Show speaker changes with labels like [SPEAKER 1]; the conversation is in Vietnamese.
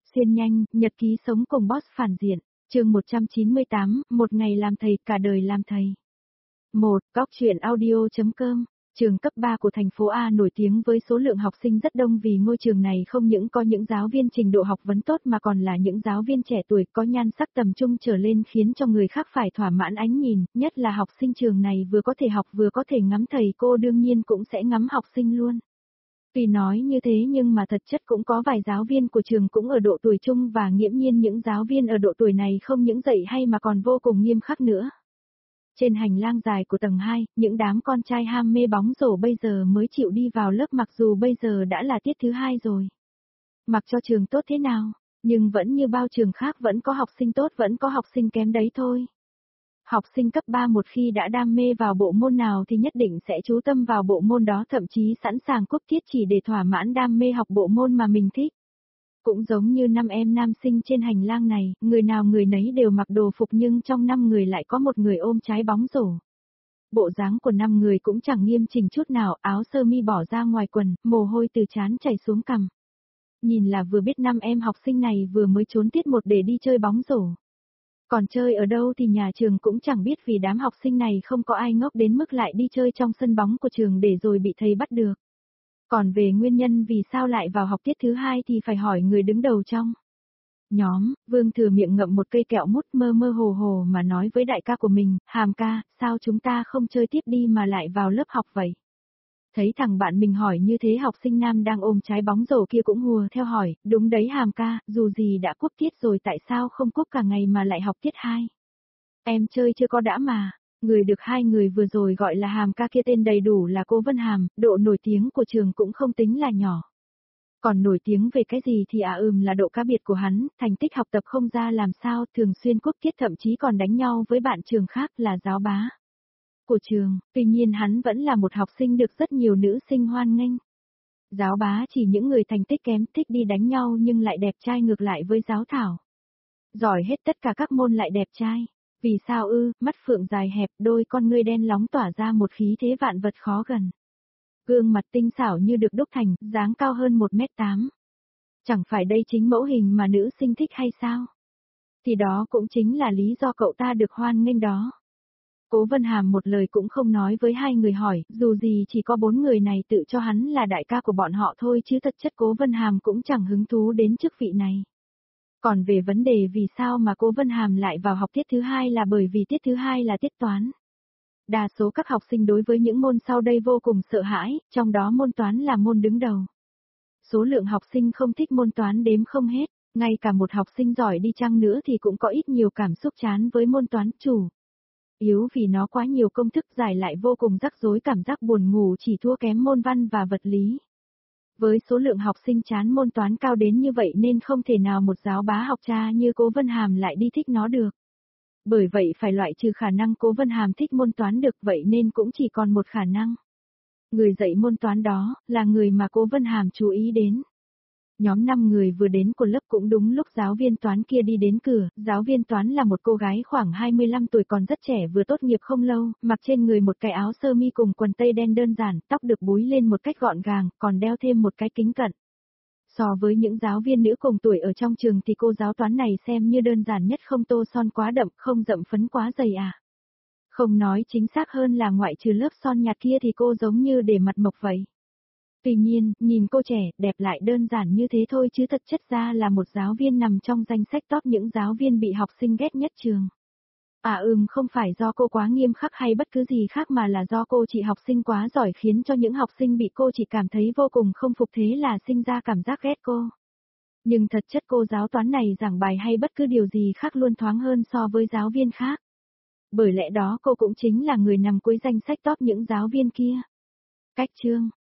[SPEAKER 1] Xuyên nhanh, nhật ký sống cùng boss phản diện, chương 198, một ngày làm thầy, cả đời làm thầy. 1. Góc truyện audio.com. Trường cấp 3 của thành phố A nổi tiếng với số lượng học sinh rất đông vì ngôi trường này không những có những giáo viên trình độ học vấn tốt mà còn là những giáo viên trẻ tuổi có nhan sắc tầm trung trở lên khiến cho người khác phải thỏa mãn ánh nhìn, nhất là học sinh trường này vừa có thể học vừa có thể ngắm thầy cô đương nhiên cũng sẽ ngắm học sinh luôn. Tuy nói như thế nhưng mà thật chất cũng có vài giáo viên của trường cũng ở độ tuổi trung và nghiễm nhiên những giáo viên ở độ tuổi này không những dạy hay mà còn vô cùng nghiêm khắc nữa. Trên hành lang dài của tầng 2, những đám con trai ham mê bóng rổ bây giờ mới chịu đi vào lớp mặc dù bây giờ đã là tiết thứ 2 rồi. Mặc cho trường tốt thế nào, nhưng vẫn như bao trường khác vẫn có học sinh tốt vẫn có học sinh kém đấy thôi. Học sinh cấp 3 một khi đã đam mê vào bộ môn nào thì nhất định sẽ chú tâm vào bộ môn đó thậm chí sẵn sàng cúp tiết chỉ để thỏa mãn đam mê học bộ môn mà mình thích. Cũng giống như 5 em nam sinh trên hành lang này, người nào người nấy đều mặc đồ phục nhưng trong 5 người lại có một người ôm trái bóng rổ. Bộ dáng của 5 người cũng chẳng nghiêm chỉnh chút nào, áo sơ mi bỏ ra ngoài quần, mồ hôi từ trán chảy xuống cằm. Nhìn là vừa biết 5 em học sinh này vừa mới trốn tiết 1 để đi chơi bóng rổ. Còn chơi ở đâu thì nhà trường cũng chẳng biết vì đám học sinh này không có ai ngốc đến mức lại đi chơi trong sân bóng của trường để rồi bị thầy bắt được. Còn về nguyên nhân vì sao lại vào học tiết thứ 2 thì phải hỏi người đứng đầu trong nhóm. Vương Thừa miệng ngậm một cây kẹo mút mơ mơ hồ hồ mà nói với đại ca của mình, Hàm ca, sao chúng ta không chơi tiếp đi mà lại vào lớp học vậy? Thấy thằng bạn mình hỏi như thế học sinh nam đang ôm trái bóng rổ kia cũng hùa theo hỏi, đúng đấy Hàm ca, dù gì đã cúp tiết rồi tại sao không cúp cả ngày mà lại học tiết 2? Em chơi chưa có đã mà. Người được 2 người vừa rồi gọi là Hàm ca kia tên đầy đủ là Cố Vân Hàm, độ nổi tiếng của trường cũng không tính là nhỏ. Còn nổi tiếng về cái gì thì là độ cá biệt của hắn, thành tích học tập không ra làm sao, thường xuyên cúp tiết thậm chí còn đánh nhau với bạn trường khác là giáo bá của trường, tuy nhiên hắn vẫn là một học sinh được rất nhiều nữ sinh hoan nghênh. Giáo bá chỉ những người thành tích kém thích đi đánh nhau nhưng lại đẹp trai ngược lại với giáo thảo. Giỏi hết tất cả các môn lại đẹp trai. Vì sao ư, mắt phượng dài hẹp, đôi con ngươi đen lóng tỏa ra một khí thế vạn vật khó gần. Gương mặt tinh xảo như được đúc thành, dáng cao hơn 1m8. Chẳng phải đây chính mẫu hình mà nữ sinh thích hay sao? Thì đó cũng chính là lý do cậu ta được hoan nghênh đó. Cố Vân Hàm một lời cũng không nói với 2 người hỏi, dù gì chỉ có 4 người này tự cho hắn là đại ca của bọn họ thôi chứ thật chất Cố Vân Hàm cũng chẳng hứng thú đến chức vị này. Còn về vấn đề vì sao mà Cố Vân Hàm lại vào học tiết thứ 2 là bởi vì tiết thứ 2 là tiết toán. Đa số các học sinh đối với những môn sau đây vô cùng sợ hãi, trong đó môn toán là môn đứng đầu. Số lượng học sinh không thích môn toán đếm không hết, ngay cả một học sinh giỏi đi chăng nữa thì cũng có ít nhiều cảm xúc chán với môn toán chủ yếu vì nó quá nhiều công thức giải lại vô cùng rắc rối cảm giác buồn ngủ chỉ thua kém môn văn và vật lý. Với số lượng học sinh chán môn toán cao đến như vậy nên không thể nào một giáo bá học cha như Cố Vân Hàm lại đi thích nó được. Bởi vậy phải loại trừ khả năng Cố Vân Hàm thích môn toán được vậy nên cũng chỉ còn một khả năng. Người dạy môn toán đó là người mà Cố Vân Hàm chú ý đến. Nhóm 5 người vừa đến của lớp cũng đúng lúc giáo viên toán kia đi đến cửa, giáo viên toán là một cô gái khoảng 25 tuổi còn rất trẻ vừa tốt nghiệp không lâu, mặc trên người một cái áo sơ mi cùng quần tây đen đơn giản, tóc được búi lên một cách gọn gàng, còn đeo thêm một cái kính cận. So với những giáo viên nữ cùng tuổi ở trong trường thì cô giáo toán này xem như đơn giản nhất không tô son quá đậm, không rậm phấn quá dày à. Không nói chính xác hơn là ngoại trừ lớp son nhạt kia thì cô giống như để mặt mộc vậy. Tuy nhiên, nhìn cô trẻ, đẹp lại đơn giản như thế thôi chứ thật chất ra là một giáo viên nằm trong danh sách top những giáo viên bị học sinh ghét nhất trường. Không phải do cô quá nghiêm khắc hay bất cứ gì khác mà là do cô chị học sinh quá giỏi khiến cho những học sinh bị cô chỉ cảm thấy vô cùng không phục thế là sinh ra cảm giác ghét cô. Nhưng thật chất cô giáo toán này giảng bài hay bất cứ điều gì khác luôn thoáng hơn so với giáo viên khác. Bởi lẽ đó cô cũng chính là người nằm cuối danh sách top những giáo viên kia. Cách chương